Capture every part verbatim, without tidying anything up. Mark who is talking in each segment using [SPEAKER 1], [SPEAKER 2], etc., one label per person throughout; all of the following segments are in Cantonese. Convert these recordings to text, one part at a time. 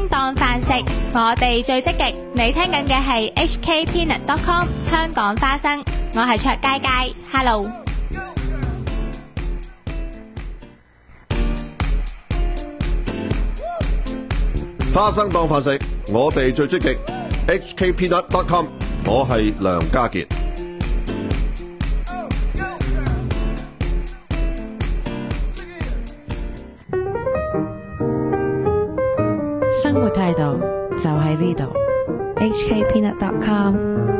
[SPEAKER 1] 當飯食，我哋最積極。你聽緊嘅係 H K Peanut dot com 香港花生，我係卓佳佳 ，Hello。
[SPEAKER 2] 花生當飯食，我哋最積極。H K Peanut dot com， 我係梁家傑。
[SPEAKER 3] 生活態度就喺呢度。
[SPEAKER 4] H K Peanut dot com。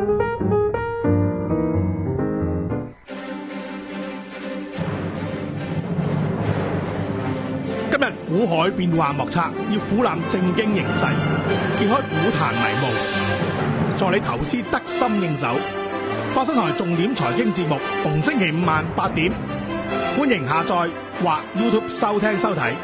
[SPEAKER 5] 今日股海變幻莫測，要俯瞰正經形勢，揭開股壇迷霧，助你投資得心應手。花生台重點財經節目，逢星期五晚八點，歡迎下載或 YouTube 收聽收睇。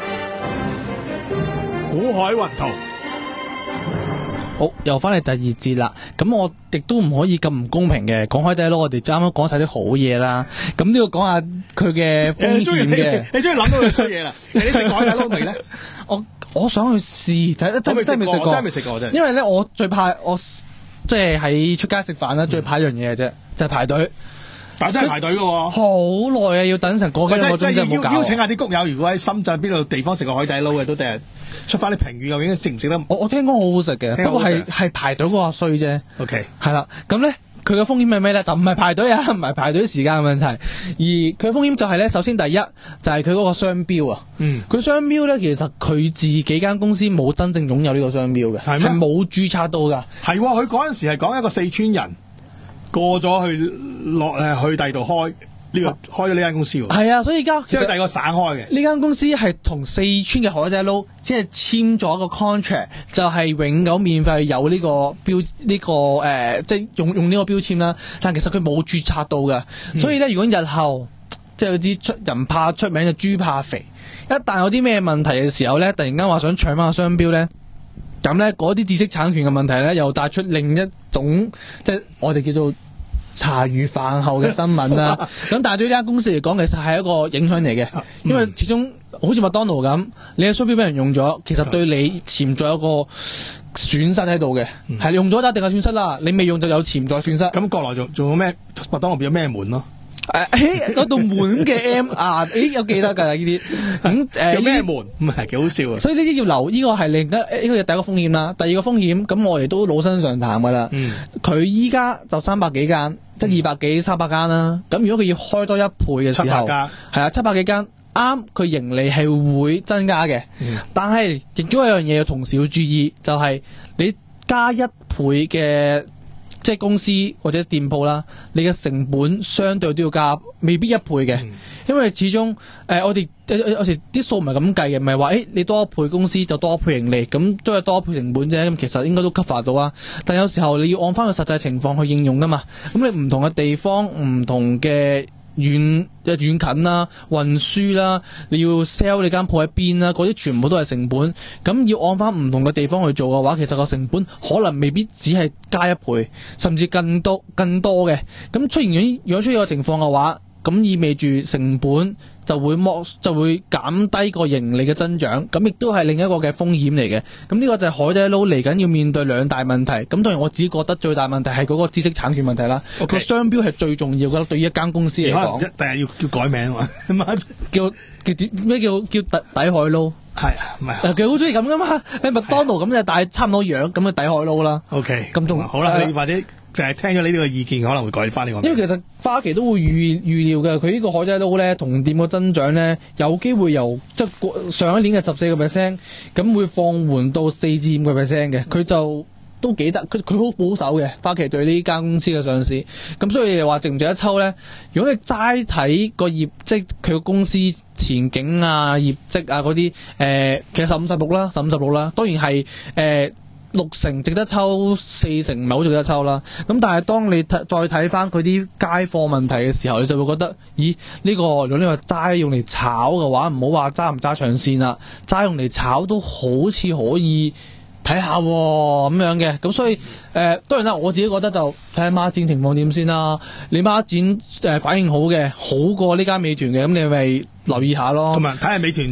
[SPEAKER 5] 股海雲圖。
[SPEAKER 6] 好，又翻嚟第二節啦。咁我亦都唔可以咁唔公平嘅，講開低咯。我哋啱啱講晒啲好嘢啦，咁都要講下佢嘅風險嘅。
[SPEAKER 5] 你終於諗到佢衰嘢啦！你食海底撈未咧？
[SPEAKER 6] 我我想去試，就係真真未食過，
[SPEAKER 5] 真係未食過真係。
[SPEAKER 6] 因為咧，我最怕我即係喺出街食飯啦，最怕一樣嘢嘅啫，就係排隊。
[SPEAKER 5] 但係真係排隊嘅喎，
[SPEAKER 6] 好耐啊，要等成個幾個鐘真係冇搞。
[SPEAKER 5] 邀請下啲谷友，如果喺深圳邊度地方食過海底撈嘅，都第日出翻啲評語，究竟值唔值得？
[SPEAKER 6] 我我聽講好好食嘅，不過係係排隊嗰個衰啫。
[SPEAKER 5] OK，
[SPEAKER 6] 係啦，咁咧佢嘅風險係咩咧？但唔係排隊啊，唔係排隊時間嘅問題，而佢嘅風險就係咧，首先第一就係佢嗰個商標啊。嗯，佢商標咧，其實佢自己間公司冇真正擁有呢個商標嘅，係咩？係冇註冊到㗎。
[SPEAKER 5] 係，佢嗰陣時係講一個四川人。過咗去落誒去第二度開呢、這個、啊、開咗呢間公司喎，係啊，所以而家即係第二個省開嘅呢間公司係同四川嘅海底撈即係簽咗個 contract，就係永久免費有呢個標呢、這個誒、呃，即係用用呢個標籤啦。但其實佢冇註冊到嘅，嗯、所以咧，如果日後即係有啲出人怕出名，就豬怕肥，一旦有啲咩問題嘅時候咧，突然間話想搶翻個商標咧。咁咧，嗰啲知識產權嘅問題咧，又帶出另一種，即係我哋叫做茶餘飯後嘅新聞啦。咁但係對呢間公司嚟講，其實係一個影響嚟嘅，因為始終好似麥當勞咁，你嘅商標俾人用咗，其實對你潛在一個損失喺度嘅，係、嗯、用咗就一定係損失啦。你未用就有潛在損失。咁國內仲仲有咩麥當勞變咗咩門咯？誒，誒，嗰道門嘅 M 啊，誒，有記得㗎呢啲，咁誒，有咩門？唔係幾好笑啊！所以呢啲要留，呢個係另一呢個係第一個風險啦。第二個風險，咁我哋都老生常談㗎啦。佢依家就三百幾間，即係二百幾三百間啦。咁如果佢要開多一倍嘅時候，係啊，七百幾間，啱，佢盈利係會增加嘅。嗯、但係亦都有一樣嘢要同時要注意，就係、是、你加一倍嘅。即係公司或者店鋪啦，你嘅成本相對都要加，未必一倍嘅，嗯、因為始終誒、呃、我哋有時啲數唔係咁計嘅，唔係話誒你多一倍公司就多一倍盈利，咁都係多一倍成本啫，咁其實應該都 cover 到啊。但有時候你要按翻個實際情況去應用噶嘛，咁你唔同嘅地方、唔同嘅遠誒遠近啦、運輸啦，你要 sell 你間鋪喺邊啦，嗰啲全部都係成本。咁要按翻唔同嘅地方去做嘅話，其實個成本可能未必只係加一倍，甚至更多更多嘅。咁出現咗如果出現個情況嘅話，咁意味住成本就會剝就會減低個盈利嘅增長，咁亦都係另一個嘅風險嚟嘅。咁呢個就係海底撈嚟緊要面對兩大問題。咁當然我自己覺得最大問題係嗰個知識產權問題啦。個 Okay. 商標係最重要嘅，對於一間公司嚟講。一第日要叫改名啊嘛，叫叫咩叫叫底底海撈？係啊，唔係佢好中意咁噶嘛？你麥當勞咁就但係差唔多樣咁嘅底海撈啦。OK，咁仲好啦，呃、你或者。就係聽咗呢個意見，可能會改翻呢個名。因為其實花旗都會預預料嘅，佢呢個海底撈咧同店個增長咧有機會由即係上一年嘅十四個 percent，咁會放緩到四至五個 percent 嘅。佢就都幾得，佢佢好保守嘅。花旗對呢間公司嘅上市，咁所以話值唔值得抽咧？如果你齋睇個業，即係佢個公司前景啊、業績啊嗰啲，誒、呃，其實十五十六啦，十五十六啦，當然係誒。呃六成值得抽，四成唔係好值得抽啦。咁但係當你睇再睇翻佢啲街貨問題嘅時候，你就會覺得，咦？呢、呢個如果你話齋用嚟炒嘅話，唔好話揸唔揸長線啦，齋用嚟炒都好似可以睇下咁、哦、樣嘅。咁所以誒、呃，當然啦，我自己覺得就睇下孖展情況點先啦。你孖展誒反應好嘅，好過呢間美團嘅，咁你咪留意下咯。同埋睇下美團。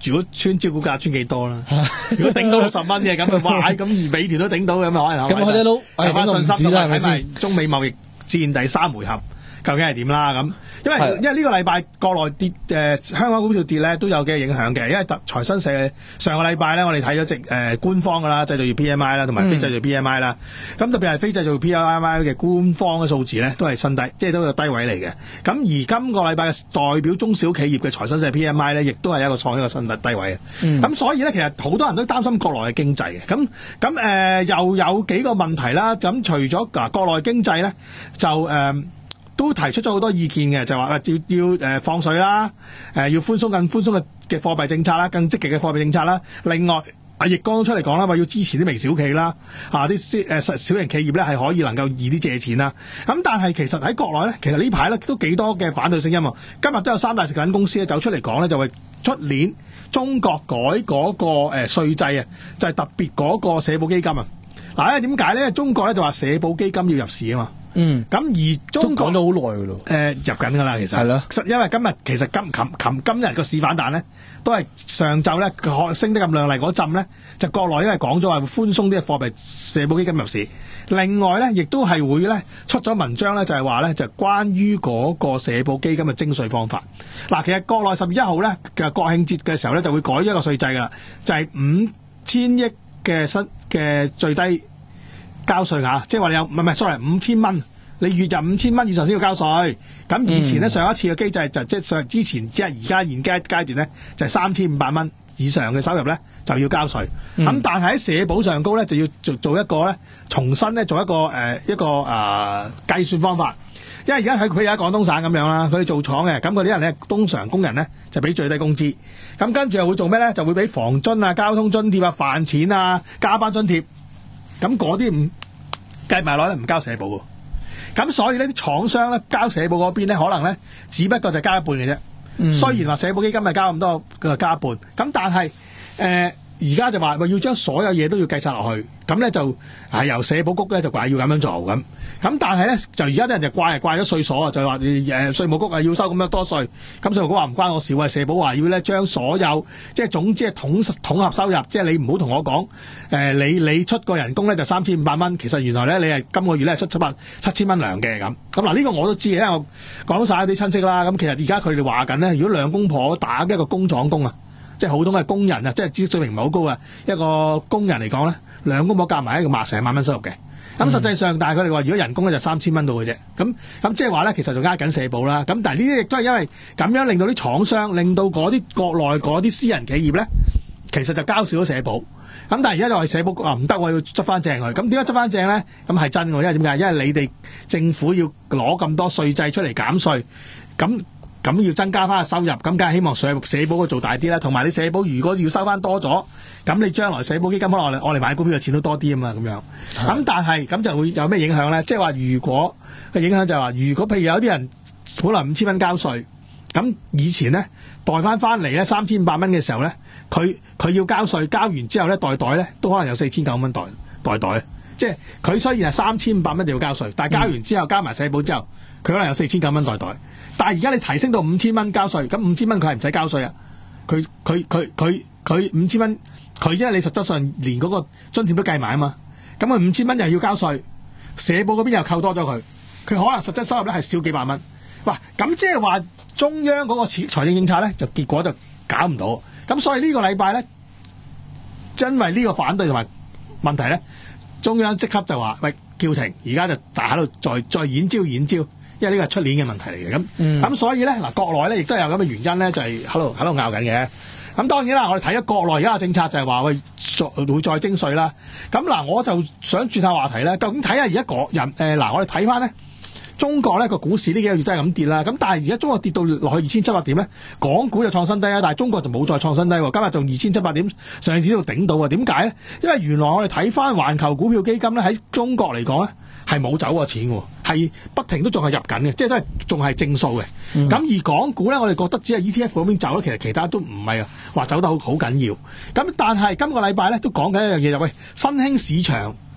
[SPEAKER 5] 如果穿招股價穿幾多啦？如果頂到六十蚊嘅咁啊，哇！咁美團都頂到咁啊，可能
[SPEAKER 6] 咁海底撈
[SPEAKER 5] 有翻信心，
[SPEAKER 6] 係咪
[SPEAKER 5] 睇埋中美貿易戰第三回合究竟係點啦？咁因為因為呢個禮拜國內跌誒、呃、香港股票跌咧都有嘅影響嘅，因為財新社上個禮拜咧我哋睇咗隻誒官方噶啦製造業 P M I 啦，同埋非製造業 P M I 啦、嗯，咁特別係非製造業 P M I 嘅官方嘅數字咧都係新低，即係都有低位嚟嘅。咁而今個禮拜嘅代表中小企業嘅財新社 P M I 咧，亦都係一個創一個新低低位嘅。咁、嗯、所以咧，其實好多人都擔心國內嘅經濟嘅。咁咁誒又有幾個問題啦。咁除咗嗱國內經濟咧，就誒。呃都提出咗好多意見嘅，就話要要誒放水啦，誒要寬鬆更寬鬆嘅嘅貨幣政策啦，更積極嘅貨幣政策啦。另外，阿易綱都出嚟講啦，話要支持啲微小企啦，啊啲誒小型企業咧係可以能夠易啲借錢啦。咁但係其實喺國內咧，其實呢排咧都幾多嘅反對聲音喎。今日都有三大食品公司咧走出嚟講咧，就話出年中國改嗰個誒稅制啊，就係特別嗰個社保基金啊。嗱，因為點解咧？中國咧就話社保基金要入市啊嘛。嗯，咁而中國
[SPEAKER 6] 都講咗好耐噶咯，誒
[SPEAKER 5] 入緊噶啦，其實
[SPEAKER 6] 係咯，
[SPEAKER 5] 因為今日其實今琴琴今日個市反彈咧，都係上晝咧升得咁亮麗嗰陣咧，就國內因為講咗話寬鬆啲嘅貨幣社保基金入市，另外咧亦都係會咧出咗文章咧，就係話咧就關於嗰個社保基金嘅徵稅方法。嗱，其實國內十月一號咧嘅國慶節嘅時候咧就會改咗一個稅制噶啦，就係五千億嘅新嘅最低交稅額，即係話你有唔係唔係 sorry 五千蚊，你月入五千蚊以上先要交稅。咁以前咧、嗯、上一次嘅機制就即係上之前即係而家現階階段咧就係三千五百蚊以上嘅收入咧就要交稅。咁、嗯、但係喺社保上高咧就要做做一個咧重新咧做一個誒、呃、一個誒計、呃、算方法。因為而家喺佢而家廣東省咁樣啦，佢哋做廠嘅，咁嗰啲人咧通常工人咧就俾最低工資。咁跟住又會做咩咧？就會俾房津啊、交通津貼啊、飯錢啊、加班津貼。咁嗰啲唔計埋落咧，唔交社保喎。咁所以呢啲廠商咧交社保嗰邊咧，可能咧只不過就交一半嘅啫、嗯。雖然話社保基金係交咁多，佢交一半。咁但係誒而家就話要將所有嘢都要計晒落去。咁咧就係由社保局咧就話要咁樣做咁。咁但係咧就而家啲人就怪係怪咗稅所啊，就話誒稅務局啊要收咁樣多稅。咁稅務局話唔關我事啊，社保話要咧將所有即係總之係統統合收入，即係你唔好同我講誒、呃、你你出個人工咧就三千五百蚊，其實原來咧你係今個月咧出七百七千蚊糧嘅咁。咁嗱呢個我都知嘅，因為我講晒啲親戚啦。咁其實而家佢哋話緊咧，如果兩公婆打一個工廠工啊，即係普通嘅工人啊，即係知識水平唔係好高啊，一個工人嚟講咧，兩公婆夾埋一個萬成萬蚊收入嘅。咁、嗯、實際上，但係佢哋話如果人工咧就三千蚊到嘅啫。咁咁即係話咧，其實就呃緊社保啦。咁但係呢啲亦都係因為咁樣令到啲廠商，令到嗰啲國內嗰啲私人企業咧，其實就交少咗社保。咁但係而家就話社保啊唔得，我要執翻正佢。咁點解執翻正咧？咁係真嘅，因為點解？因為你哋政府要攞咁多稅制出嚟減稅，咁。咁要增加翻個收入，咁梗係希望社社保做大啲啦。同埋你社保如果要收翻多咗，咁你將來社保基金可能我我哋買股票嘅錢都多啲啊嘛，咁樣。咁但係咁就會有咩影響咧？即係話如果個影響就係話，如果譬如有啲人本來五千蚊交稅，咁以前咧代翻翻嚟咧三千五百蚊嘅時候咧，佢佢要交稅，交完之後咧代袋咧都可能有四千九蚊袋袋袋，即係佢雖然係三千五百蚊就要交稅，但係交完之後、嗯、加埋社保之後，佢可能有四千九蚊袋袋。但係而家你提升到五千蚊交稅，咁五千蚊佢係唔使交稅啊！佢佢佢佢佢五千蚊，佢因為你實質上連嗰個津貼都計埋啊嘛，咁佢五千蚊又要交稅，社保嗰邊又扣多咗佢，佢可能實質收入咧係少幾百蚊。哇！咁即係話中央嗰個財政政策咧，就結果就搞唔到。咁所以呢個禮拜咧，因為呢個反對同埋問題咧，中央即刻就話喂叫停，而家就大喺度再再演招演招。因為呢個係出年嘅問題嚟嘅，咁咁、嗯、所以咧嗱，國內咧亦都有咁嘅原因咧，就係喺度喺度拗緊嘅。咁當然啦，我哋睇咗國內而家嘅政策就係話喂，會再徵稅啦。咁嗱，我就想轉下話題咧，究竟睇下而家國人誒嗱，我哋睇翻咧中國咧個股市呢幾個月都係咁跌啦。咁但係而家中國跌到落去二千七百點咧，港股就創新低啦，但係中國就冇再創新低喎。今日仲二千七百點上市度頂到啊？點解咧？因為原來我哋睇翻環球股票基金咧喺中國嚟講咧，係冇走過錢喎，係不停都仲係入緊嘅，即係都係仲係正數嘅。咁、嗯、而港股咧，我哋覺得只係 E T F 嗰邊走，其實其他都唔係話走得好好緊要。咁但係今個禮拜咧都講緊一樣嘢就喂，新興市場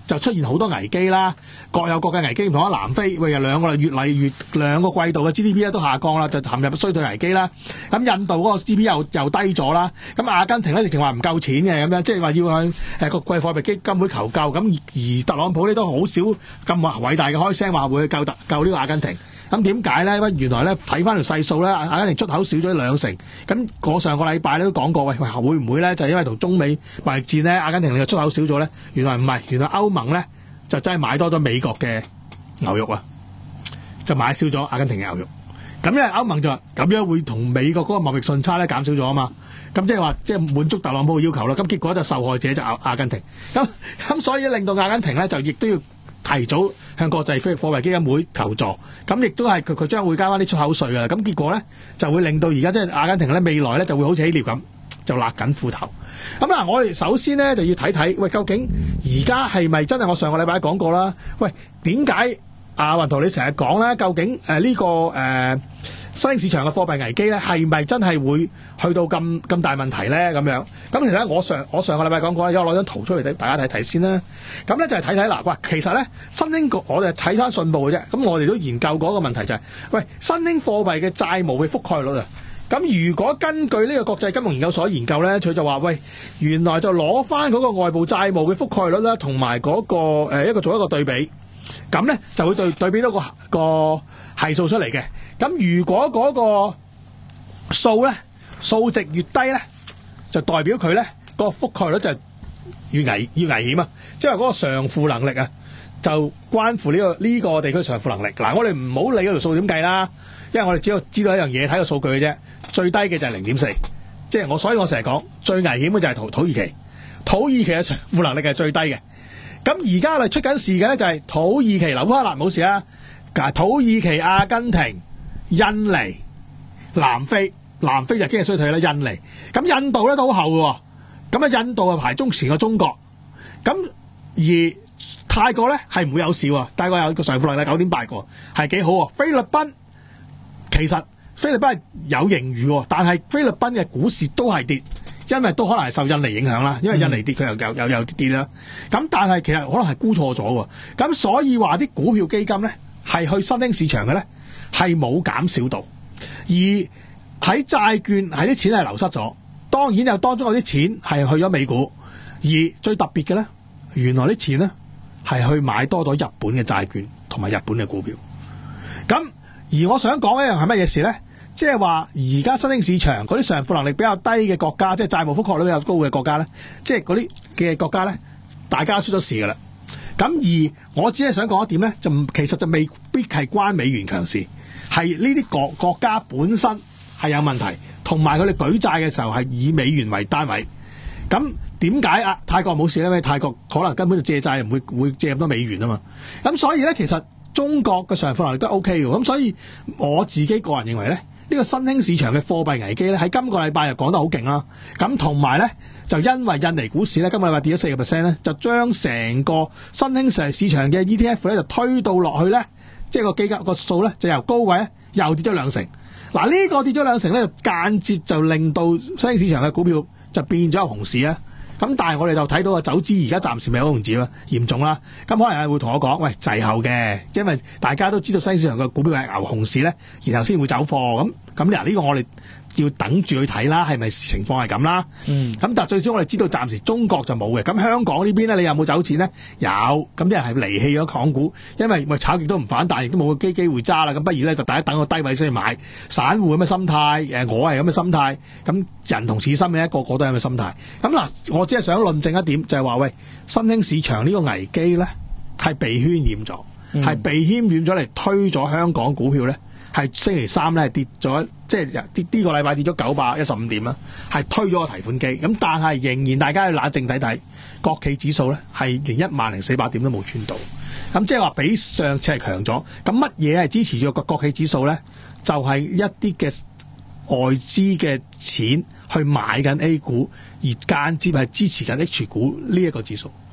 [SPEAKER 5] 就出現好多危機啦，各有各嘅危機。唔同啊，南非喂，有兩個越嚟越兩個季度嘅 G D P 咧都下降啦，就陷入衰退危機啦。咁印度嗰個 G D P 又又低咗啦。咁阿根廷咧直情話唔夠錢嘅咁樣，即係話要向誒國際貨幣基金會求救。咁而特朗普咧都好少咁偉大嘅開聲話會去救特救呢個阿根廷。咁點解咧？原來咧睇翻條細數咧，阿根廷出口少咗兩成。咁我上個禮拜咧都講過，喂喂，會唔會咧就係因為同中美貿易戰咧，阿根廷嘅出口少咗咧？原來唔係，原來歐盟咧就真係買多咗美國嘅牛肉啊，就買少咗阿根廷嘅牛肉。咁因為歐盟就話咁樣會同美國嗰個貿易順差咧減少咗啊嘛。咁即係話即係滿足特朗普嘅要求啦。咁結果就受害者就阿阿根廷。咁咁所以令到阿根廷咧就亦都要提早向國際貨幣基金會求助，咁亦都係佢佢將會加翻啲出口稅㗎啦。咁結果咧就會令到而家即係阿根廷咧未來咧就會好似希臘咁就勒緊褲頭。咁嗱，我哋首先咧就要睇睇，喂，究竟而家係咪真係我上個禮拜講過啦？喂，點解阿雲圖你成日講咧？究竟誒呢、呃這個誒、呃、新興市場嘅貨幣危機咧係咪真係會去到咁咁大問題咧？咁樣咁其實咧，我上我上個禮拜講過，有攞張圖出嚟俾大家睇睇先啦。咁咧就係睇睇嗱，喂，其實咧新興國我哋睇翻信報嘅啫。咁我哋都研究過一個問題就係、是，喂，新興貨幣嘅債務嘅覆蓋率啊。咁如果根據呢個國際金融研究所研究咧，佢就話，喂，原來就攞翻嗰個外部債務嘅覆蓋率啦，同埋嗰個誒、呃、一個做一個對比，咁咧就會對對比到個個係數出嚟嘅。咁如果嗰個數咧數值越低咧，就代表佢咧個覆蓋率就越危越危險啊！即係嗰個償付能力啊，就關乎呢、這個呢、這個地區償付能力。嗱，我哋唔好理嗰條數點計啦，因為我哋只要知道一樣嘢，睇個數據嘅啫。最低嘅就係零點四，即係我，所以我成日講最危險嘅就係土土耳其，土耳其嘅償付能力係最低嘅。咁而家我哋出緊事嘅咧就係土耳其、烏克蘭冇事啊，土耳其、阿根廷、印尼、南非，南非就經濟衰退啦，印尼，咁印度咧都好後嘅，咁啊印度啊排中前過中國，咁而泰國咧係唔會有事喎，泰國有個償付能力九點八個，係幾好喎。菲律賓其實。菲律賓係有盈餘喎，但係菲律賓嘅股市都係跌，因為都可能係受印尼影響啦。因為印尼跌，佢又又又有啲跌啦。咁但係其實可能係估錯咗喎。咁所以話啲股票基金咧係去新興市場嘅咧係冇減少到，而喺債券係啲錢係流失咗。當然有當中有啲錢係去咗美股，而最特別嘅咧，原來啲錢咧係去買多咗日本嘅債券同埋日本嘅股票。咁而我想講一樣係乜嘢事咧？即係話而家新興市場嗰啲償付能力比較低嘅國家，即係債務覆蓋率比較高嘅國家咧，即係嗰啲嘅國家咧，大家出咗事噶啦。咁而我只係想講一點咧，就其實就未必係關美元強事，係呢啲國國家本身係有問題，同埋佢哋舉債嘅時候係以美元為單位。咁點解啊？泰國冇事咧？因為泰國可能根本就借債唔會會借咁多美元啊嘛。咁所以咧，其實中國嘅償付能力都 OK 嘅。咁所以我自己個人認為咧。呢個新興市場嘅貨幣危機咧，喺今個禮拜又講得好勁啦。咁同埋咧，就因為印尼股市咧，今個禮拜跌咗四個 percent 咧，就將成個新興市場嘅 E T F 咧就推到落去咧，即係個基金個數咧就由高位咧又跌咗兩成。嗱，呢個跌咗兩成咧，間接就令到新興市場嘅股票就變咗有熊市啊。咁但係我哋就睇到個走資而家暫時未有熊市啦，嚴重啦。咁可能係會同我講，喂，滯後嘅，因為大家都知道新興市場嘅股票係牛熊市咧，然後先會走貨。咁咁嗱，呢個我哋要等住去睇啦，係咪情況係咁啦？嗯。咁但係最少我哋知道暫時中國就冇嘅。咁香港呢邊咧，你有冇走錢咧？有。咁啲人係離棄咗港股，因為喂炒極都唔反彈，亦都冇個機機會揸啦。咁不如咧就大家等個低位先去買。散戶咁嘅心態，誒我係咁嘅心態。咁人同此心嘅，一個個都係咁嘅心態。咁嗱，我只係想論證一點，就係話喂，新興市場呢個危機咧係被渲染咗，係、嗯、被渲染咗嚟推咗香港股票咧。係星期三咧跌咗，即係跌呢個禮拜跌咗九百一十五點啦，係推咗個提款機。咁但係仍然大家要冷靜睇睇，國企指數咧係連一萬零四百點都冇穿到。咁即係話比上次係強咗。咁乜嘢係支持住個國企指數咧？就係、是、一啲嘅外資嘅錢去買緊 A 股，而間接係支持緊 H 股呢一個指數。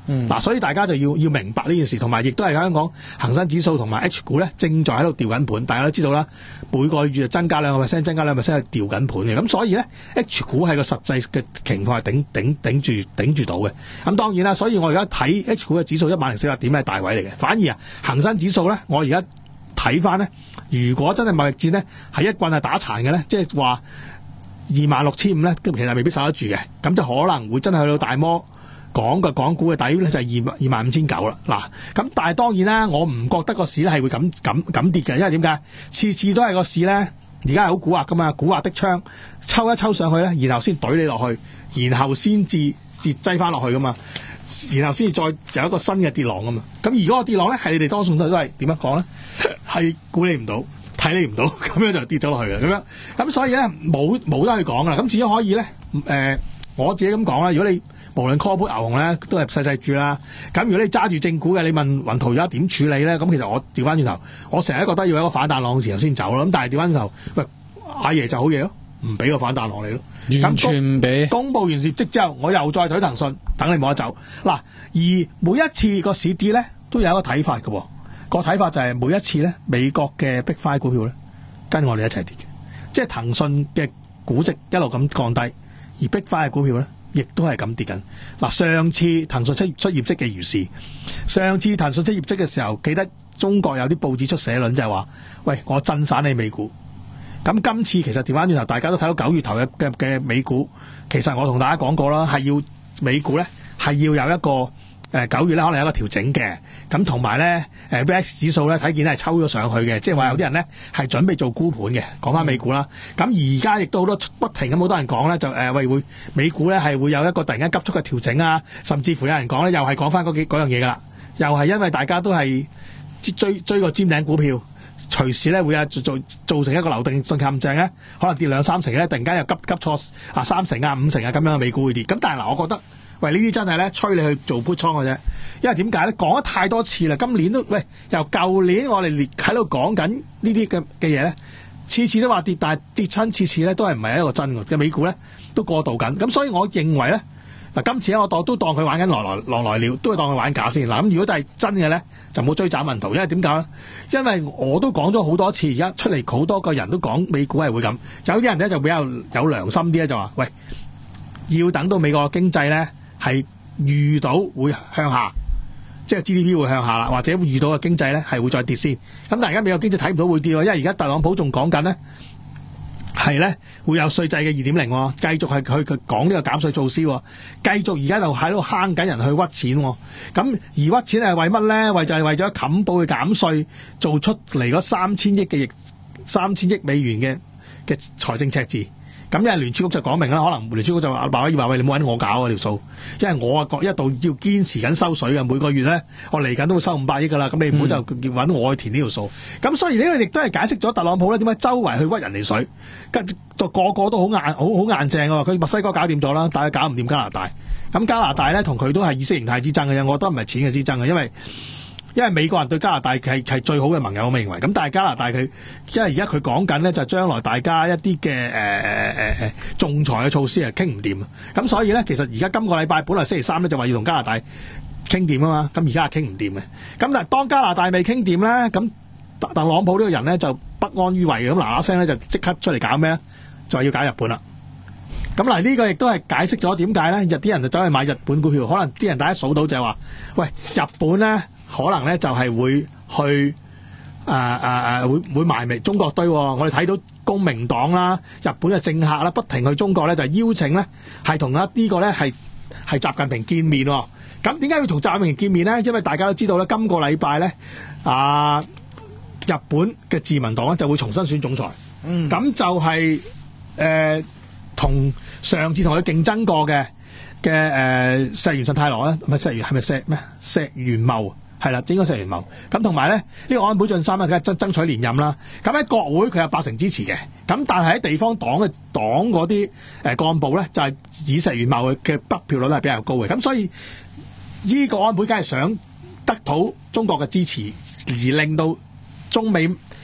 [SPEAKER 5] 嗯，嗱，所以大家就要要明白呢件事，同埋亦都係香港恒生指數同埋 H 股咧，正在喺度調緊盤。大家都知道啦，每個月增加兩個 percent， 增加兩個 percent 係調緊盤嘅。咁所以咧 ，H 股係個實際嘅情況係頂頂頂住頂住到嘅。咁當然啦，所以我而家睇 H 股嘅指數一萬零四百點係大位嚟嘅。反而啊，恒生指數咧，我而家睇翻咧，如果真係貿易戰咧係一棍係打殘嘅咧，即係話二萬六千五咧，其實未必守得住嘅。咁就可能會真係去到大摩。講嘅港股嘅底咧就係二二萬五千九啦，嗱，咁但係當然啦，我唔覺得個市咧係會咁咁咁跌嘅，因為點解？次次都係個市咧，而家係好蠱惑噶嘛，蠱惑的槍抽一抽上去咧，然後先懟你落去，然後先至至擠翻落去噶嘛，然後先至再有一個新嘅跌浪噶嘛。咁而嗰個跌浪咧，係你哋多數都係點樣講咧？係估你唔到，睇你唔到，咁樣就跌咗落去嘅，咁樣咁所以咧冇冇得去講啦。咁只可以咧，誒、呃，我自己咁講啦，如果你無論 call 盤牛熊咧，都係細細注啦。咁如果你揸住正股嘅，你問雲圖而家點處理咧？咁其實我調翻轉頭，我成日覺得要有一個反彈浪時候先走咯。咁但係調翻轉頭，喂，阿爺就好嘢咯，唔俾個反彈浪你咯，
[SPEAKER 6] 完全唔俾。
[SPEAKER 5] 公佈完業績之後，我又再推騰訊，等你冇得走。嗱，而每一次個市跌咧，都有一個睇法嘅。個睇法就係每一次咧，美國嘅 Big Five 股票咧，跟我哋一齊跌嘅，即係騰訊嘅估值一路咁降低，而 Big Five 嘅股票咧，亦都係咁跌緊。嗱，上次騰訊出出業績嘅如是，上次騰訊出業績嘅時候，記得中國有啲報紙出社論就係話，喂，我震散你美股。咁今次其實調翻轉頭，大家都睇到九月頭嘅嘅嘅美股，其實我同大家講過啦，係要美股咧係要有一個誒九月咧可能有一個調整嘅。咁同埋咧誒 V I X 指數咧睇見係抽咗上去嘅，即係話有啲人咧係準備做沽盤嘅。講翻美股啦，咁而家亦都好多不停咁好多人講咧，就誒喂會美股咧係會有一個突然間急速嘅調整啊，甚至乎有人講咧又係講翻嗰幾嗰樣嘢噶啦，又係因為大家都係追追個尖頂股票。隨時咧會啊做造成一個流動性陷阱咧，可能跌兩三成咧，突然間又急急挫啊三成啊五成啊咁樣嘅美股會跌。咁但係嗱，我覺得喂呢啲真係咧催你去做 put 倉嘅啫，因為點解咧？講咗太多次啦，今年都喂由舊年我哋列喺度講緊呢啲嘅嘅嘢咧，次次都話跌，但係跌親次次咧都係唔係一個真嘅美股咧都過渡緊。咁所以我認為咧。嗱，今次咧我當都當佢玩緊狼來狼來了，都係當佢玩假先。嗱，咁如果都係真嘅咧，就冇追斬問圖，因為點解咧？因為我都講咗好多次，而家出嚟好多個人都講美股係會咁，有啲人咧就比較有良心啲咧，就話喂，要等到美國經濟咧係遇到會向下，即係 G D P 會向下啦，或者會遇到嘅經濟咧係會再跌先。咁但係而家美國經濟睇唔到會跌喎，因為而家特朗普仲講緊咧。係咧，會有稅制嘅二點零，繼續係去佢講呢個減稅措施，繼續而家就喺度慳緊人去屈錢，咁而屈錢係為乜咧？為就係為咗冚補去減稅，做出嚟嗰三千億嘅億三千億美元嘅嘅財政赤字。咁因為聯儲局就講明啦，可能聯儲局就話話話喂，你冇揾我搞啊條數，因為我啊一度要堅持緊收水嘅，每個月咧我嚟緊都會收五百億噶啦，咁你唔好就揾我去填呢條數。咁、嗯、所以呢個亦都係解釋咗特朗普咧點解周圍去屈人哋水，跟住個個都好硬好好硬正喎。佢墨西哥搞掂咗啦，但係搞唔掂加拿大。咁加拿大咧同佢都係意識形態之爭嘅啫，我覺得唔係錢嘅之爭嘅，因為。因為美國人對加拿大係係最好嘅盟友，我認為。咁但係加拿大佢，因為而家佢講緊咧，就將來大家一啲嘅誒誒誒誒仲裁嘅措施係傾唔掂。咁所以咧，其實而家今個禮拜本來星期三咧就話要同加拿大傾掂啊嘛。咁而家係傾唔掂嘅。咁但係當加拿大未傾掂咧，咁特朗普呢個人咧就不安於位嘅，咁嗱嗱聲咧就即刻出嚟搞咩咧？就係要搞日本啦。咁嗱呢個亦都係解釋咗點解咧，日啲人就走去買日本股票。可能啲人大家數到就係話，喂，日本咧。可能咧就係會去誒誒誒會會埋尾中國堆、哦，我哋睇到公明黨啦、日本嘅政客啦，不停去中國咧，就邀請咧係同一呢個咧係係習近平見面、哦。咁點解要同習近平見面咧？因為大家都知道咧，今個禮拜咧啊，日本嘅自民黨咧就會重新選總裁。嗯，咁就係誒同上次同佢競爭過嘅嘅誒石原慎太郎咧，唔係石原係咪石咩石原茂？係啦，應該石原茂。咁同埋咧，呢、這個安倍晉三咧，爭爭取連任啦。咁喺國會佢有八成支持嘅。咁但係喺地方黨嘅黨嗰啲誒幹部咧，就係、是、以石原茂嘅得票率係比較高嘅。咁所以呢個安倍梗係想得到中國嘅支持，而令到中美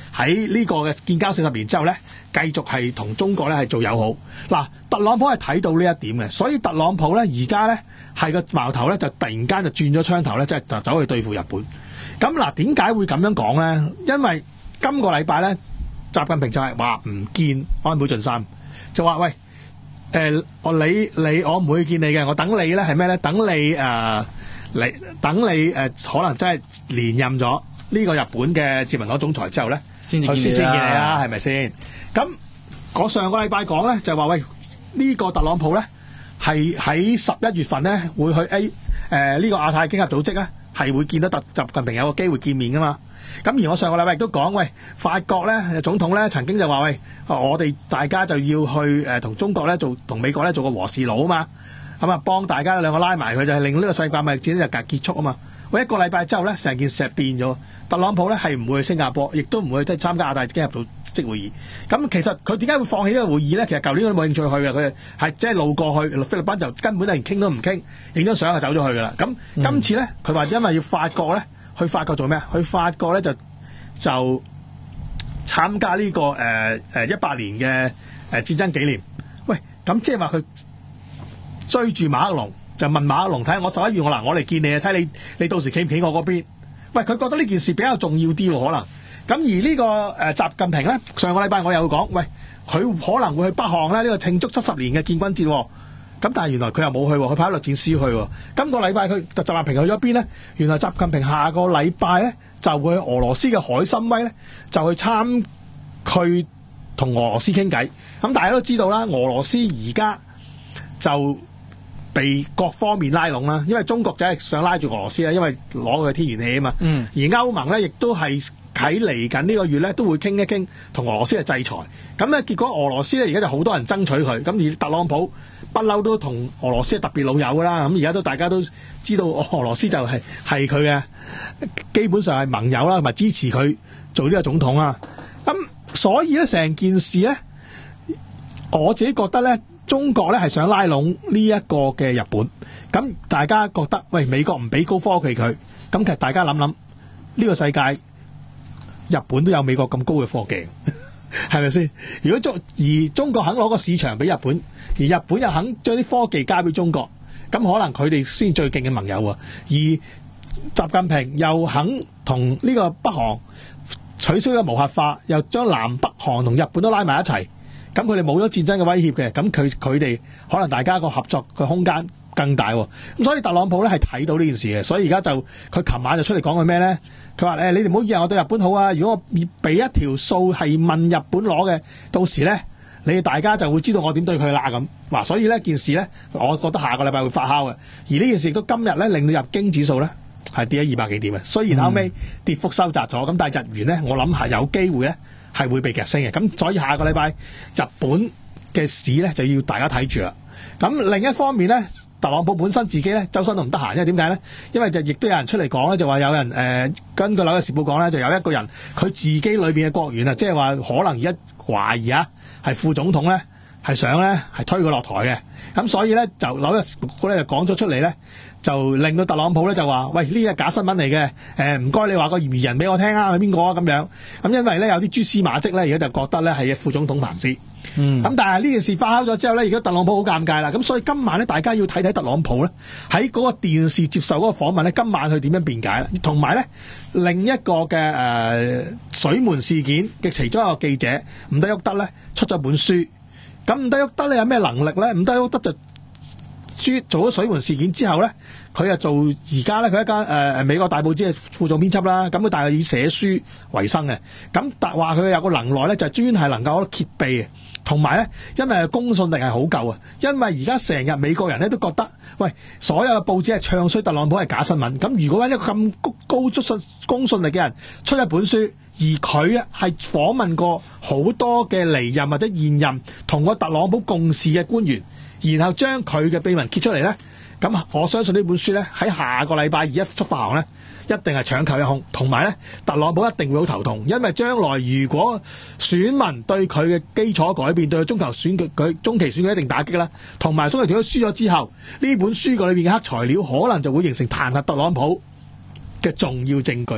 [SPEAKER 5] 喺呢個嘅建交四十年之後咧，繼續係同中國咧係做友好。嗱，特朗普係睇到呢一點嘅，所以特朗普咧而家咧係個矛頭咧就突然間就轉咗槍頭咧，即係就走去對付日本。咁嗱，點解會咁樣講咧？因為今個禮拜咧，習近平就係話唔見安倍晉三，就話喂，誒我你你我唔會見你嘅，我等你咧係咩咧？等你誒你等你誒可能真係連任咗呢個日本嘅自民黨總裁之後咧，
[SPEAKER 6] 先至見
[SPEAKER 5] 先見你啦，係咪先？咁我上個禮拜講咧就話喂，呢個特朗普咧係喺十一月份咧會去 A 誒呢個亞太經合組織咧。係會見到特習近平有個機會見面噶嘛？咁而我上個禮拜亦都講，喂，法國咧總統咧曾經就話，喂，我哋大家就要去誒同、呃、中國咧做同美國咧做個和事佬啊嘛，咁啊幫大家兩個拉埋佢，就係、是、令呢個世界貿易戰咧就結束啊嘛。喂，一個禮拜之後咧，成件事變咗，特朗普咧係唔會去新加坡，亦都唔會去參加亞太經合組織會議。咁其實佢點解會放棄呢個會議咧？其實舊年佢冇興趣去嘅，佢係即係路過去菲律賓就根本連傾都唔傾，影張相就走咗去噶啦。咁、嗯、今次咧，佢話因為要法國咧，去法國做咩啊？去法國咧就就參加呢、這個誒誒一百年嘅誒戰爭紀念。喂，咁即係話佢追住馬克龍。就問馬克龍睇下我十一月我嗱我嚟見你啊，睇你你到時企唔企我嗰邊？喂，佢覺得呢件事比較重要啲喎，可能。咁而呢、這個誒、呃、習近平咧，上個禮拜我有講，喂，佢可能會去北韓咧呢、這個慶祝七十年嘅建軍節。咁但係原來佢又冇去，佢派咗律政司去。今個禮拜佢習近平去咗邊咧？原來習近平下個禮拜咧就會去俄羅斯嘅海參崴咧，就去參去同俄羅斯傾偈。咁大家都知道啦，俄羅斯而家就被各方面拉攏啦，因為中國就係想拉住俄羅斯啦，因為攞佢嘅天然氣啊嘛。嗯。而歐盟咧，亦都係喺嚟緊呢個月咧，都會傾一傾同俄羅斯嘅制裁。咁咧，結果俄羅斯咧而家就好多人爭取佢。咁而特朗普不嬲都同俄羅斯係特別老友噶啦。咁而家都大家都知道俄羅斯就係係佢嘅基本上係盟友啦，同埋支持佢做呢個總統啦。咁所以咧，成件事咧，我自己覺得咧。中國咧係想拉攏呢一個嘅日本，咁大家覺得喂，美國唔俾高科技佢，咁其實大家諗諗呢個世界，日本都有美國咁高嘅科技，係咪先？如果中而中國肯攞個市場俾日本，而日本又肯將啲科技交俾中國，咁可能佢哋先最勁嘅盟友啊！而習近平又肯同呢個北韓取消咗無核化，又將南北韓同日本都拉埋一齊。咁佢哋冇咗戰爭嘅威脅嘅，咁佢佢哋可能大家個合作嘅空間更大喎。咁所以特朗普咧係睇到呢件事嘅，所以而家就佢琴晚就出嚟講佢咩咧？佢話誒，你哋唔好以為我對日本好啊！如果我俾一條數係問日本攞嘅，到時咧你哋大家就會知道我點對佢啦咁。嗱，所以呢件事咧，我覺得下個禮拜會發酵嘅。而呢件事亦都今日咧令到日經指數咧係跌咗二百幾點嘅，雖然後尾跌幅收窄咗，咁但係日元咧我諗係有機會咧。係會被夾升嘅，咁所以下個禮拜日本嘅市咧就要大家睇住啦。咁另一方面咧，特朗普本身自己咧周身都唔得閒，因為點解咧？因為就亦都有人出嚟講咧，就話有人誒、呃、根據紐約時報講咧，就有一個人佢自己裏邊嘅國員啊，即係話可能而家懷疑啊係副總統咧係想咧係推佢落台嘅。咁所以咧就紐約時報咧就講咗出嚟咧，就令到特朗普咧就話：喂，呢啲係假新聞嚟嘅，誒唔該你話個嫌疑人俾我聽啊，係邊個啊咁樣？咁因為咧有啲蛛絲馬跡咧，而家就覺得咧係副總統彭斯。嗯。咁但係呢件事發酵咗之後咧，而家特朗普好尷尬啦。咁所以今晚咧，大家要睇睇特朗普咧喺嗰個電視接受嗰個訪問咧，今晚佢點樣辯解啦？同埋咧另一個嘅誒、呃、水門事件嘅其中一個記者吳德沃德咧出咗本書。咁吳德沃德咧有咩能力咧？吳德沃德就做咗水門事件之後咧，佢就做而家咧佢一間誒誒美國大報紙嘅副總編輯啦。咁佢但係以寫書為生嘅。咁但話佢有個能耐咧，就係專係能夠揭秘嘅。同埋咧，因為公信力係好夠啊。因為而家成日美國人咧都覺得，喂，所有嘅報紙係唱衰特朗普係假新聞。咁如果揾一個咁高高出信公信力嘅人出一本書，而佢啊係訪問過好多嘅離任或者現任同個特朗普共事嘅官員，然後將佢嘅秘密揭出嚟咧，咁我相信呢本書咧喺下個禮拜二一出發行咧，一定係搶購一空。同埋咧，特朗普一定會好頭痛，因為將來如果選民對佢嘅基礎改變，對佢中期選舉佢中期選舉一定打擊啦。同埋中期選舉輸咗之後，呢本書個裏邊嘅黑材料可能就會形成彈劾特朗普嘅重要證據。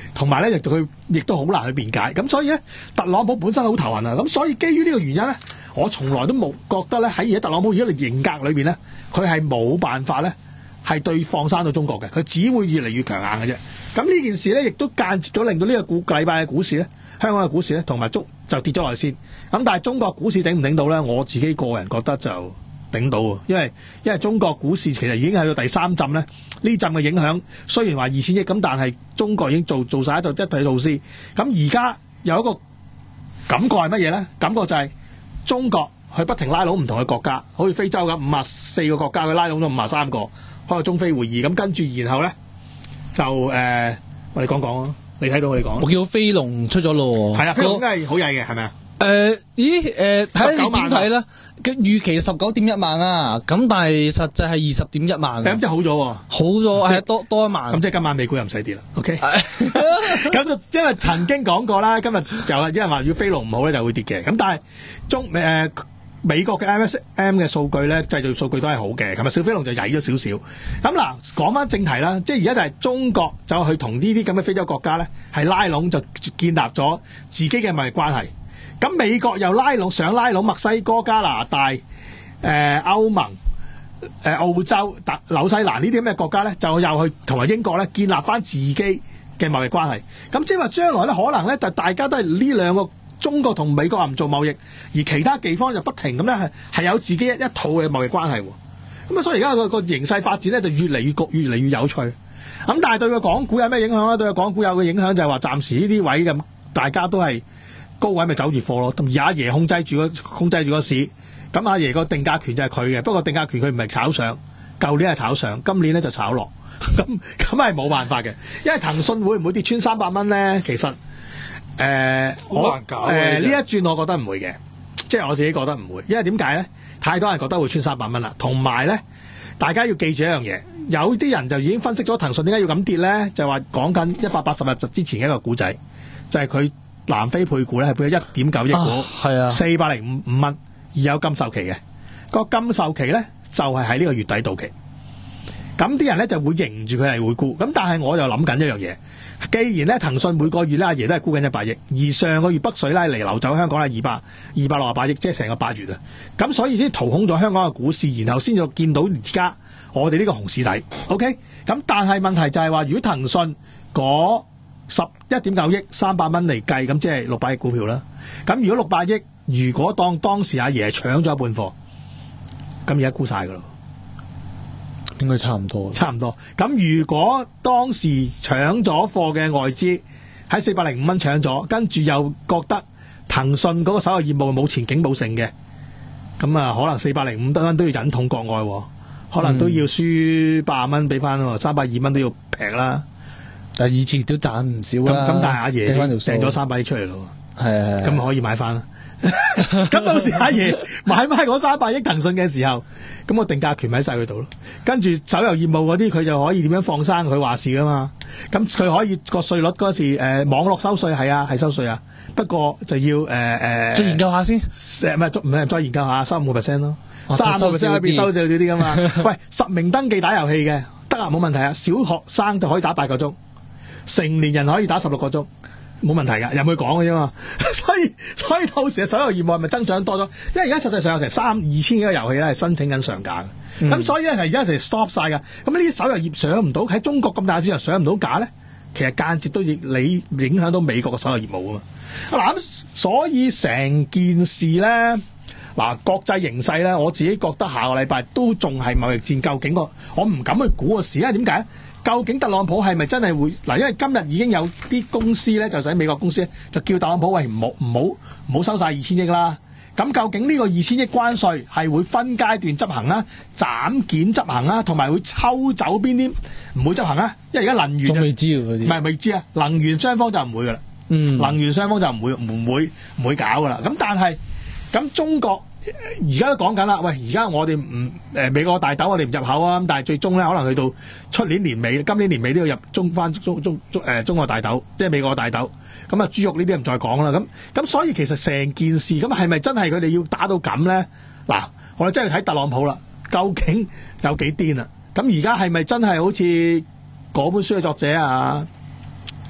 [SPEAKER 5] 同埋咧，亦佢亦都好難去辯解。咁所以咧，特朗普本身好頭痕啊。咁所以基於呢個原因咧，我從來都冇覺得咧喺而家特朗普而家嘅型格裏邊咧，佢係冇辦法咧係對放生到中國嘅，佢只會越嚟越強硬嘅啫。咁呢件事咧，亦都間接咗令到呢個股禮拜嘅股市咧，香港嘅股市咧，同埋中就跌咗落去先。咁但係中國股市頂唔頂到咧？我自己個人覺得就頂到喎，因為因為中國股市其實已經喺到第三陣咧，呢陣嘅影響雖然話二千億咁，但係中國已經做做曬一套一套措施。咁而家有一個感覺係乜嘢咧？感覺就係中國佢不停拉攏唔同嘅國家，好似非洲咁五十四個國家，佢拉攏咗五十三個開個中非會議。咁跟住然後咧就誒、呃，我哋講講啊，你睇到我哋講。
[SPEAKER 6] 我叫飛龍出咗咯，
[SPEAKER 5] 係啊，飛龍真係好曳嘅，係咪啊？
[SPEAKER 6] 誒、呃，咦？誒，睇你點睇咧？嘅預期十九點一萬啊，咁但係實際係二十點一萬。咁即係好咗喎，好咗係多多一萬。咁即係今晚美股又唔使跌啦。OK，咁就因為曾經講過啦，今日就係因為話要飛龍唔好咧就會跌嘅。咁但係中誒、呃、美國嘅 M S M 嘅數據咧，製造數據都係好嘅。琴日小飛龍就曳咗少少。咁嗱，講翻正題啦，即係而家就係中國就去同呢啲咁嘅非洲國家咧係拉攏，就建立咗自己嘅貿易關係。咁美國又拉攏想拉攏墨西哥、加拿大、誒、呃、歐盟、誒、呃、澳洲、特紐西蘭呢啲咁嘅國家咧，就又去同埋英國咧建立翻自己嘅貿易關係。咁即係話將來咧，可能咧就大家都係呢兩個中國同美國唔做貿易，而其他地方就不停咁咧係係有自己一一套嘅貿易關係。咁啊，所以而家個個形勢發展咧就越嚟越局越嚟越有趣。咁但係對個港股有咩影響咧？對個港股有個影響就係話暫時呢啲位咁，大家都係高位咪走住貨咯，而阿爺控制住個控制住個市，咁阿爺個定價權就係佢嘅。不過定價權佢唔係炒上，舊年係炒上，今年咧就炒落，咁咁係冇辦法嘅。因為騰訊會唔會跌穿三百蚊咧？其實誒、呃，我誒呢、呃、一轉我覺得唔會嘅，即係我自己覺得唔會，因為點解咧？太多人覺得會穿三百蚊啦，同埋咧，大家要記住一樣嘢，有啲人就已經分析咗騰訊點解要咁跌咧，就係話講緊一百八十日之前嘅一個故仔，就係、是、佢。南非配股咧係配咗一點九億股，係啊，四百零五五蚊，而有禁售期嘅。個禁售期咧就係喺呢個月底到期。咁啲人咧就會認住佢係會沽。咁但係我又諗緊一樣嘢，既然咧騰訊每個月咧阿爺都係沽緊一百億，而上個月北水咧嚟流走香港係二百二百六十八億，即係成個八月啊。咁所以先掏空咗香港嘅股市，然後先至見到而家我哋呢個熊市底。OK，咁但係問題就係話，如果騰訊嗰十一點九億三百蚊嚟計，咁即係六百億股票啦。咁如果六百億，如果當當時阿爺搶咗一半貨，咁而家沽晒噶咯，應該差唔多。差唔多。咁如果當時搶咗貨嘅外資喺四百零五蚊搶咗，跟住又覺得騰訊嗰個手遊業務冇前景冇成嘅，咁啊可能四百零五蚊都要忍痛國外，可能都要輸八十蚊俾翻，三百二蚊都要平啦。但係以前都賺唔少啦，咁咁但係阿爺掟咗三百億出嚟咯，係係，咁可以買翻啦。咁到時阿爺買翻嗰三百億騰訊嘅時候，咁我定價權咪喺晒佢度咯。跟住手遊業務嗰啲，佢就可以點樣放生佢話事噶嘛。咁佢可以個稅率嗰時誒、呃、網絡收稅係啊係收稅啊，不過就要誒誒、呃、再研究下先，唔係唔係再研究下三五個 percent 咯，三個 percent 喺邊收少少啲噶嘛。喂，實名登記打遊戲嘅得啊，冇問題啊，小學生就可以打八個鐘。成年人可以打十六個鐘，冇問題噶，有冇講嘅啫嘛。所以所以到時嘅手遊業務係咪增長多咗？因為而家實際上有成三二千幾個遊戲咧係申請緊上架嘅，咁、嗯、所以咧係而家成 stop 晒噶。咁呢啲手遊業上唔到喺中國咁大市場上唔到架咧，其實間接都亦你影響到美國嘅手遊業務啊嘛。嗱咁，所以成件事咧，嗱國際形勢咧，我自己覺得下個禮拜都仲係貿易戰。究竟我我唔敢去估個事，因為點解？究竟特朗普係咪真係會嗱？因為今日已經有啲公司咧，就喺美國公司咧，就叫特朗普喂唔好唔好唔好收晒二千億啦。咁究竟呢個二千億關稅係會分階段執行啦、斬件執行啦，同埋會抽走邊啲唔會執行啊？因為而家能源仲未知嗰啲，唔係未知啊。能源雙方就唔會噶啦，嗯，能源雙方就唔會唔會唔會搞噶啦。咁但係咁中國。而家都講緊啦，喂！而家我哋唔誒美國大豆我哋唔入口啊，咁但係最終咧可能去到出年年尾、今年年尾都要入中翻中中中誒、呃、中國大豆，即係美國大豆。咁啊豬肉呢啲唔再講啦。咁咁所以其實成件事咁係咪真係佢哋要打到咁咧？嗱，我哋真係睇特朗普啦，究竟有幾癲啊？咁而家係咪真係好似嗰本書嘅作者啊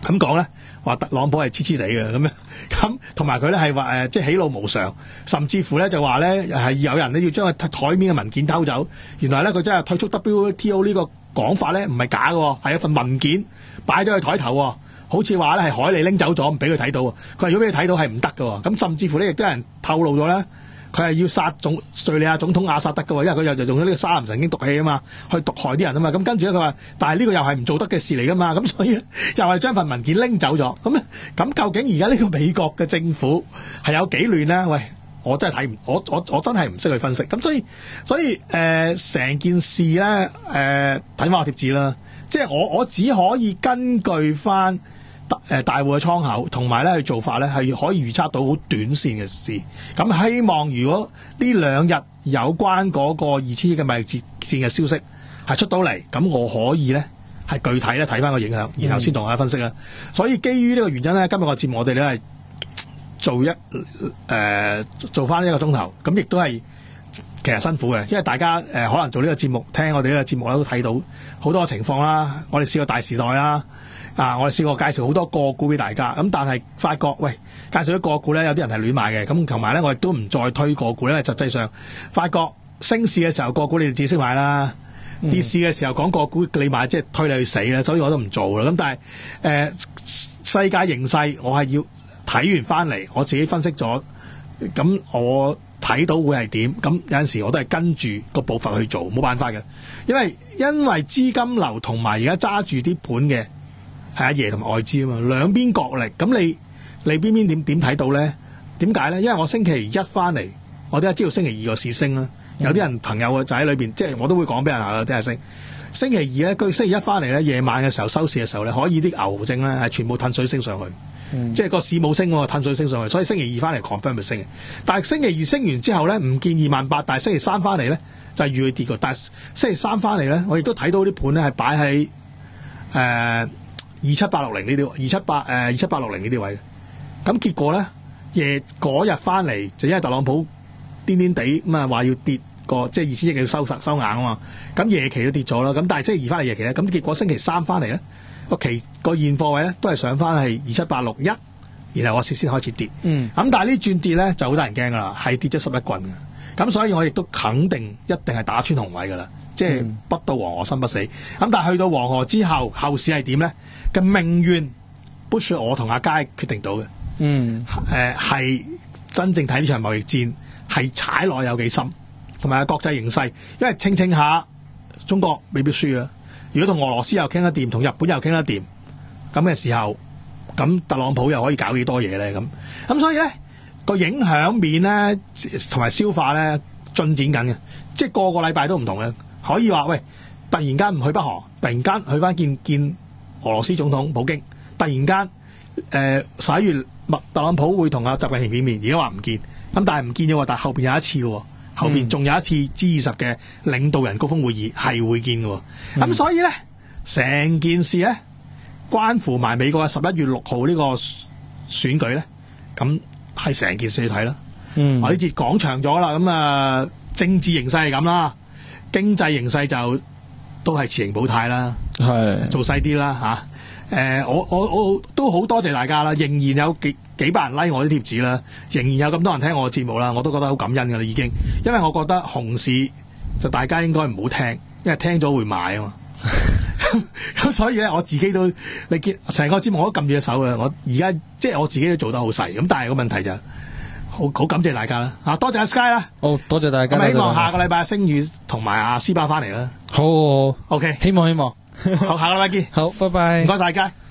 [SPEAKER 5] 咁講咧，話特朗普係黐黐地嘅咁樣，咁同埋佢咧係話誒，即係喜怒無常，甚至乎咧就話咧係有人咧要將佢台面嘅文件偷走。原來咧佢真係退出 W T O 呢個講法咧唔係假嘅，係一份文件擺咗喺台頭，好似話咧係海利拎走咗，唔俾佢睇到。佢話如果俾佢睇到係唔得嘅，咁甚至乎咧亦都有人透露咗咧。佢係要殺總敍利亞總統阿薩德嘅喎，因為佢又就用咗呢個沙林神經毒氣啊嘛，去毒害啲人啊嘛。咁跟住咧佢話，但係呢個又係唔做得嘅事嚟噶嘛。咁所以咧又係將份文件拎走咗。咁咁究竟而家呢個美國嘅政府係有幾亂咧？喂，我真係睇唔，我我我真係唔識去分析。咁所以所以誒成、呃、件事咧誒睇翻個貼紙啦，即係我我只可以根據翻。誒大戶嘅倉口，同埋咧去做法咧係可以預測到好短線嘅事。咁希望如果呢兩日有關嗰個二千億嘅貿易戰嘅消息係出到嚟，咁我可以咧係具體咧睇翻個影響，然後先同大家分析啦。嗯、所以基於呢個原因咧，今日個節目我哋咧係做一誒、呃、做翻一個鐘頭，咁亦都係其實辛苦嘅，因為大家誒、呃、可能做呢個節目，聽我哋呢個節目都睇到好多情況啦。我哋試過大時代啦。啊！我哋試過介紹好多個股俾大家，咁但係發覺，喂，介紹啲個股咧，有啲人係亂買嘅，咁同埋咧，我亦都唔再推個股咧。因為實際上，發覺升市嘅時候個股你哋自己識買啦，跌、嗯、市嘅時候講個股你買，即係推你去死啦，所以我都唔做啦。咁但係誒、呃、世界形勢，我係要睇完翻嚟，我自己分析咗，咁我睇到會係點？咁有陣時我都係跟住個步伐去做，冇辦法嘅，因為因為資金流同埋而家揸住啲盤嘅。係阿爺同埋外資啊嘛，兩邊角力，咁你你邊邊點點睇到咧？點解咧？因為我星期一翻嚟，我都係知道星期二個市升啦。嗯、有啲人朋友就喺裏邊，即係我都會講俾人聽聽日升。星期二咧，佢星期一翻嚟咧，夜晚嘅時候收市嘅時候咧，可以啲牛證咧係全部褪水升上去，嗯、即係個市冇升喎，褪水升上去，所以星期二翻嚟 confirm 咪升嘅。但係星期二升完之後咧，唔見二萬八，但係星期三翻嚟咧就係預佢跌嘅。但係星期三翻嚟咧，我亦都睇到啲盤咧係擺喺誒。呃二七八六零呢啲，二七八誒二七八六零呢啲位，咁結果咧夜嗰日翻嚟就因為特朗普癲癲地咁啊話要跌個即係二千億要收實收硬啊嘛，咁夜期都跌咗啦，咁但係星期二翻嚟夜期咧，咁結果星期三翻嚟咧個期個現貨位咧都係上翻係二七八六一，然後我先先開始跌，嗯，咁但係呢轉跌咧就好得人驚噶啦，係跌咗十一棍嘅，咁所以我亦都肯定一定係打穿紅位噶啦。即係不到黃河心不死，咁但係去到黃河之後，後市係點咧？嘅命運，不需我同阿佳決定到嘅。嗯，誒係、呃、真正睇呢場貿易戰係踩落有幾深，同埋國際形勢，因為清清下中國未必輸啊。如果同俄羅斯又傾得掂，同日本又傾得掂，咁嘅時候，咁特朗普又可以搞幾多嘢咧？咁咁所以咧個影響面咧同埋消化咧進展緊嘅，即係個個禮拜都唔同嘅。可以話喂，突然間唔去北韓，突然間去翻見見俄羅斯總統普京，突然間誒十一月特朗普會同阿習近平見面，而家話唔見，咁但係唔見咗，但係後邊有一次嘅，後邊仲有一次 G 二十嘅領導人高峰會議係會見嘅，咁、嗯、所以咧成件事咧關乎埋美國嘅十一月六號呢個選舉咧，咁係成件事去睇啦。嗯，我呢節講長咗啦，咁啊政治形勢係咁啦。經濟形勢就都係持盈保泰啦，係做細啲啦吓。誒、呃，我我我都好多謝大家啦，仍然有幾幾百人 like 我啲貼紙啦，仍然有咁多人聽我嘅節目啦，我都覺得好感恩噶啦已經。因為我覺得熊市就大家應該唔好聽，因為聽咗會買啊嘛。咁所以咧，我自己都你見成個節目我都撳住隻手嘅，我而家即係我自己都做得好細。咁但係個問題就好好感謝大家啦，啊多謝阿 Sky 啦，好多謝大家。咁希望下個禮拜星宇同埋阿斯巴翻嚟啦。好，好，好 ，OK，希望希望，好，下個禮拜見。好，拜拜，唔該晒佳。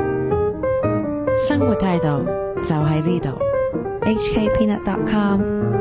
[SPEAKER 3] 生活態度就喺呢度。
[SPEAKER 4] H K Peanut dot com